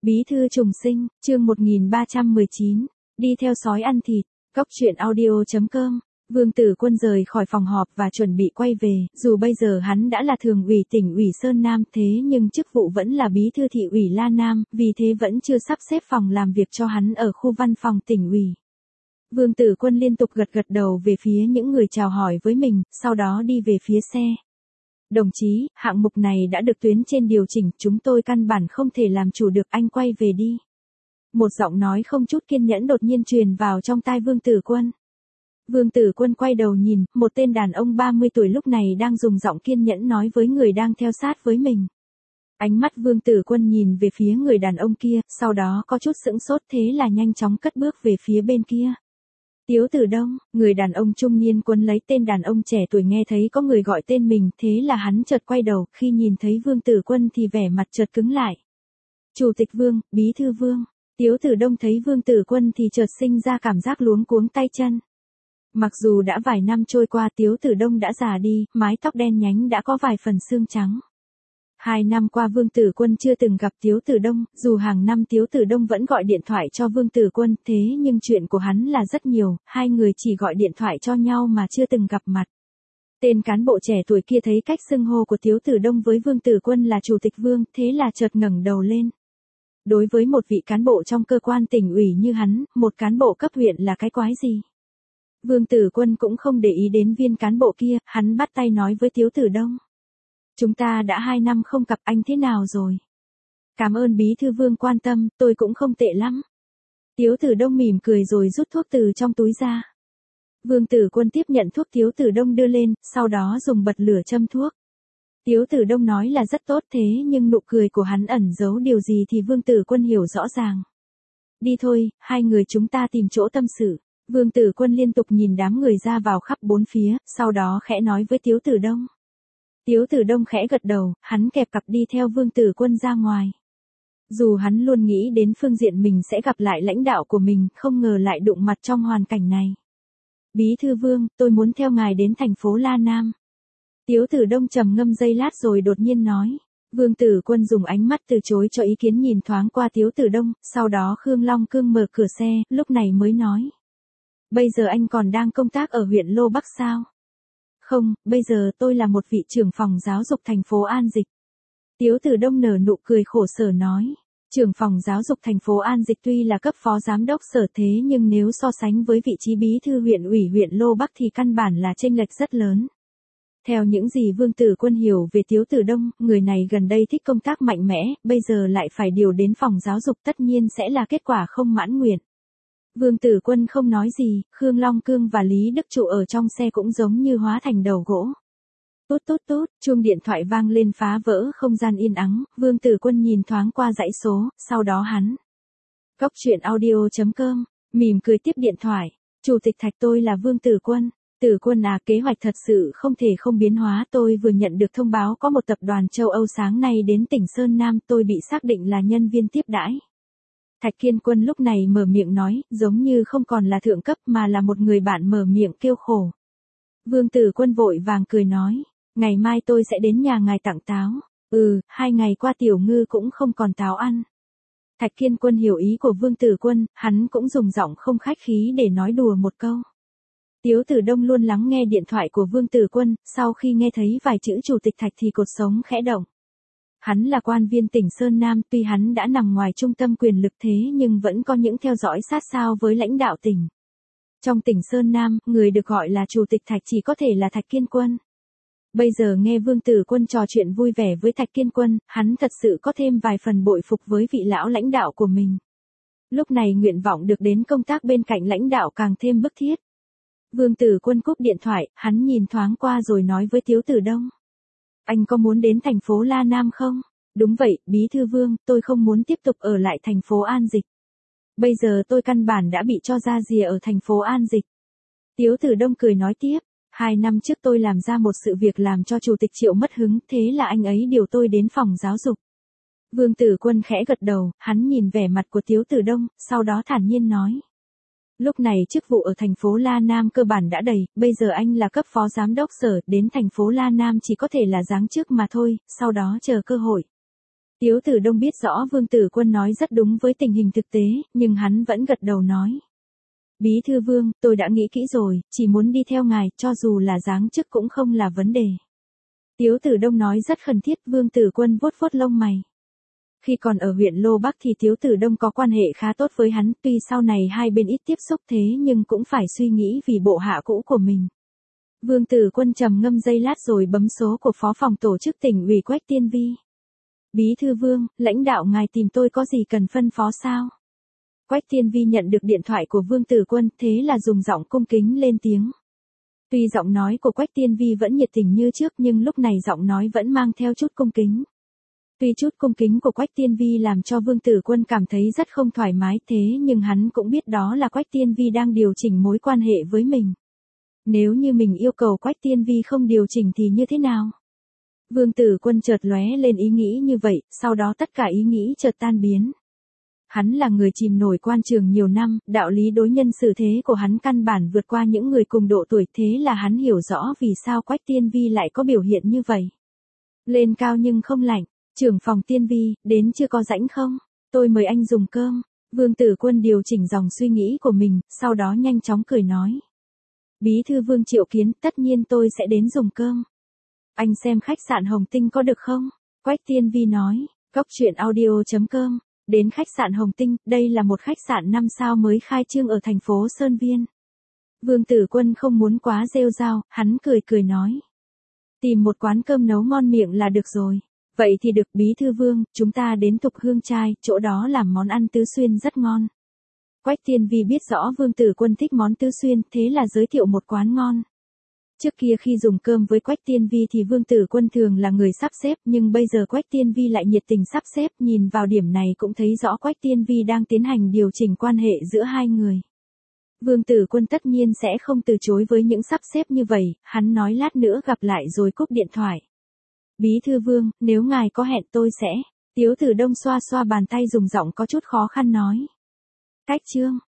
Bí thư trùng sinh, chương 1319, đi theo sói ăn thịt, Cóc truyện audio.com. Vương Tử Quân rời khỏi phòng họp và chuẩn bị quay về, dù bây giờ hắn đã là thường ủy tỉnh ủy Sơn Nam thế nhưng chức vụ vẫn là bí thư thị ủy La Nam, vì thế vẫn chưa sắp xếp phòng làm việc cho hắn ở khu văn phòng tỉnh ủy. Vương Tử Quân liên tục gật đầu về phía những người chào hỏi với mình, sau đó đi về phía xe. Đồng chí, hạng mục này đã được tuyến trên điều chỉnh, chúng tôi căn bản không thể làm chủ được, anh quay về đi. Một giọng nói không chút kiên nhẫn đột nhiên truyền vào trong tai Vương Tử Quân. Vương Tử Quân quay đầu nhìn, một tên đàn ông 30 tuổi lúc này đang dùng giọng kiên nhẫn nói với người đang theo sát với mình. Ánh mắt Vương Tử Quân nhìn về phía người đàn ông kia, sau đó có chút sững sốt thế là nhanh chóng cất bước về phía bên kia. Tiếu Tử Đông, người đàn ông trung niên quấn lấy tên đàn ông trẻ tuổi nghe thấy có người gọi tên mình, thế là hắn chợt quay đầu, khi nhìn thấy Vương Tử Quân thì vẻ mặt chợt cứng lại. Chủ tịch Vương, bí thư Vương. Tiếu Tử Đông thấy Vương Tử Quân thì chợt sinh ra cảm giác luống cuống tay chân. Mặc dù đã vài năm trôi qua, Tiếu Tử Đông đã già đi, mái tóc đen nhánh đã có vài phần xương trắng. 2 năm qua Vương Tử Quân chưa từng gặp Tiếu Tử Đông, dù hàng năm Tiếu Tử Đông vẫn gọi điện thoại cho Vương Tử Quân, thế nhưng chuyện của hắn là rất nhiều, hai người chỉ gọi điện thoại cho nhau mà chưa từng gặp mặt. Tên cán bộ trẻ tuổi kia thấy cách xưng hô của Tiếu Tử Đông với Vương Tử Quân là Chủ tịch Vương, thế là chợt ngẩng đầu lên. Đối với một vị cán bộ trong cơ quan tỉnh ủy như hắn, một cán bộ cấp huyện là cái quái gì? Vương Tử Quân cũng không để ý đến viên cán bộ kia, hắn bắt tay nói với Tiếu Tử Đông. Chúng ta đã 2 năm không gặp, anh thế nào rồi? Cảm ơn bí thư Vương quan tâm, tôi cũng không tệ lắm. Tiếu Tử Đông mỉm cười rồi rút thuốc từ trong túi ra. Vương Tử Quân tiếp nhận thuốc Tiếu Tử Đông đưa lên, sau đó dùng bật lửa châm thuốc. Tiếu Tử Đông nói là rất tốt thế nhưng nụ cười của hắn ẩn giấu điều gì thì Vương Tử Quân hiểu rõ ràng. Đi thôi, hai người chúng ta tìm chỗ tâm sự. Vương Tử Quân liên tục nhìn đám người ra vào khắp bốn phía, sau đó khẽ nói với Tiếu Tử Đông. Tiếu Tử Đông khẽ gật đầu, hắn kẹp cặp đi theo Vương Tử Quân ra ngoài. Dù hắn luôn nghĩ đến phương diện mình sẽ gặp lại lãnh đạo của mình, không ngờ lại đụng mặt trong hoàn cảnh này. Bí thư Vương, tôi muốn theo ngài đến thành phố La Nam. Tiếu Tử Đông trầm ngâm giây lát rồi đột nhiên nói. Vương Tử Quân dùng ánh mắt từ chối cho ý kiến nhìn thoáng qua Tiếu Tử Đông, sau đó Khương Long Cương mở cửa xe, lúc này mới nói. Bây giờ anh còn đang công tác ở huyện Lô Bắc sao? Không, bây giờ tôi là một vị trưởng phòng giáo dục thành phố An Dịch. Tiếu Tử Đông nở nụ cười khổ sở nói. Trưởng phòng giáo dục thành phố An Dịch tuy là cấp phó giám đốc sở thế nhưng nếu so sánh với vị trí bí thư huyện ủy huyện Lô Bắc thì căn bản là chênh lệch rất lớn. Theo những gì Vương Tử Quân hiểu về Tiếu Tử Đông, người này gần đây thích công tác mạnh mẽ, bây giờ lại phải điều đến phòng giáo dục tất nhiên sẽ là kết quả không mãn nguyện. Vương Tử Quân không nói gì, Khương Long Cương và Lý Đức Trụ ở trong xe cũng giống như hóa thành đầu gỗ. Tút tút tút, chuông điện thoại vang lên phá vỡ không gian yên ắng, Vương Tử Quân nhìn thoáng qua dãy số, sau đó hắn. Cóc truyện audio.com, mỉm cười tiếp điện thoại. Chủ tịch Thạch, tôi là Vương Tử Quân. Tử Quân à, kế hoạch thật sự không thể không biến hóa, tôi vừa nhận được thông báo có một tập đoàn châu Âu sáng nay đến tỉnh Sơn Nam, tôi bị xác định là nhân viên tiếp đãi. Thạch Kiên Quân lúc này mở miệng nói, giống như không còn là thượng cấp mà là một người bạn mở miệng kêu khổ. Vương Tử Quân vội vàng cười nói, ngày mai tôi sẽ đến nhà ngài tặng táo. 2 ngày qua Tiểu Ngư cũng không còn táo ăn. Thạch Kiên Quân hiểu ý của Vương Tử Quân, hắn cũng dùng giọng không khách khí để nói đùa một câu. Tiếu Tử Đông luôn lắng nghe điện thoại của Vương Tử Quân, sau khi nghe thấy vài chữ Chủ tịch Thạch thì cột sống khẽ động. Hắn là quan viên tỉnh Sơn Nam, tuy hắn đã nằm ngoài trung tâm quyền lực thế nhưng vẫn có những theo dõi sát sao với lãnh đạo tỉnh. Trong tỉnh Sơn Nam, người được gọi là Chủ tịch Thạch chỉ có thể là Thạch Kiên Quân. Bây giờ nghe Vương Tử Quân trò chuyện vui vẻ với Thạch Kiên Quân, hắn thật sự có thêm vài phần bội phục với vị lão lãnh đạo của mình. Lúc này nguyện vọng được đến công tác bên cạnh lãnh đạo càng thêm bức thiết. Vương Tử Quân cúp điện thoại, hắn nhìn thoáng qua rồi nói với Tiếu Tử Đông. Anh có muốn đến thành phố La Nam không? Đúng vậy, bí thư Vương, tôi không muốn tiếp tục ở lại thành phố An Dịch. Bây giờ tôi căn bản đã bị cho ra rìa ở thành phố An Dịch. Tiếu Tử Đông cười nói tiếp, 2 năm trước tôi làm ra một sự việc làm cho Chủ tịch Triệu mất hứng, thế là anh ấy điều tôi đến phòng giáo dục. Vương Tử Quân khẽ gật đầu, hắn nhìn vẻ mặt của Tiếu Tử Đông, sau đó thản nhiên nói. Lúc này chức vụ ở thành phố La Nam cơ bản đã đầy, bây giờ anh là cấp phó giám đốc sở, đến thành phố La Nam chỉ có thể là giáng chức mà thôi, sau đó chờ cơ hội. Tiếu Tử Đông biết rõ Vương Tử Quân nói rất đúng với tình hình thực tế, nhưng hắn vẫn gật đầu nói. Bí thư Vương, tôi đã nghĩ kỹ rồi, chỉ muốn đi theo ngài, cho dù là giáng chức cũng không là vấn đề. Tiếu Tử Đông nói rất khẩn thiết. Vương Tử Quân vuốt vuốt lông mày. Khi còn ở huyện Lô Bắc thì Tiếu Tử Đông có quan hệ khá tốt với hắn, tuy sau này hai bên ít tiếp xúc thế nhưng cũng phải suy nghĩ vì bộ hạ cũ của mình. Vương Tử Quân trầm ngâm giây lát rồi bấm số của phó phòng tổ chức tỉnh ủy Quách Tiên Vi. Bí thư Vương, lãnh đạo ngài tìm tôi có gì cần phân phó sao? Quách Tiên Vi nhận được điện thoại của Vương Tử Quân, thế là dùng giọng cung kính lên tiếng. Tuy giọng nói của Quách Tiên Vi vẫn nhiệt tình như trước nhưng lúc này giọng nói vẫn mang theo chút cung kính. Tuy chút cung kính của Quách Tiên Vi làm cho Vương Tử Quân cảm thấy rất không thoải mái thế nhưng hắn cũng biết đó là Quách Tiên Vi đang điều chỉnh mối quan hệ với mình. Nếu như mình yêu cầu Quách Tiên Vi không điều chỉnh thì như thế nào? Vương Tử Quân chợt lóe lên ý nghĩ như vậy, sau đó tất cả ý nghĩ chợt tan biến. Hắn là người chìm nổi quan trường nhiều năm, đạo lý đối nhân xử thế của hắn căn bản vượt qua những người cùng độ tuổi, thế là hắn hiểu rõ vì sao Quách Tiên Vi lại có biểu hiện như vậy. Lên cao nhưng không lạnh, trưởng phòng Tiên Vi, đến chưa có rảnh không? Tôi mời anh dùng cơm. Vương Tử Quân điều chỉnh dòng suy nghĩ của mình, sau đó nhanh chóng cười nói. Bí thư Vương triệu kiến, tất nhiên tôi sẽ đến dùng cơm. Anh xem khách sạn Hồng Tinh có được không? Quách Tiên Vi nói, goctruyện.audio.com. Đến khách sạn Hồng Tinh, đây là một khách sạn 5 sao mới khai trương ở thành phố Sơn Viên. Vương Tử Quân không muốn quá rêu rao, hắn cười cười nói. Tìm một quán cơm nấu ngon miệng là được rồi. Vậy thì được. Bí thư Vương, chúng ta đến Thục Hương Trai, chỗ đó làm món ăn tứ xuyên rất ngon. Quách Tiên Vi biết rõ Vương Tử Quân thích món tứ xuyên, thế là giới thiệu một quán ngon. Trước kia khi dùng cơm với Quách Tiên Vi thì Vương Tử Quân thường là người sắp xếp, nhưng bây giờ Quách Tiên Vi lại nhiệt tình sắp xếp, nhìn vào điểm này cũng thấy rõ Quách Tiên Vi đang tiến hành điều chỉnh quan hệ giữa hai người. Vương Tử Quân tất nhiên sẽ không từ chối với những sắp xếp như vậy, hắn nói lát nữa gặp lại rồi cúp điện thoại. Bí thư Vương, nếu ngài có hẹn tôi sẽ. Tiếu Tử Đông xoa xoa bàn tay dùng giọng có chút khó khăn nói. Cách chương.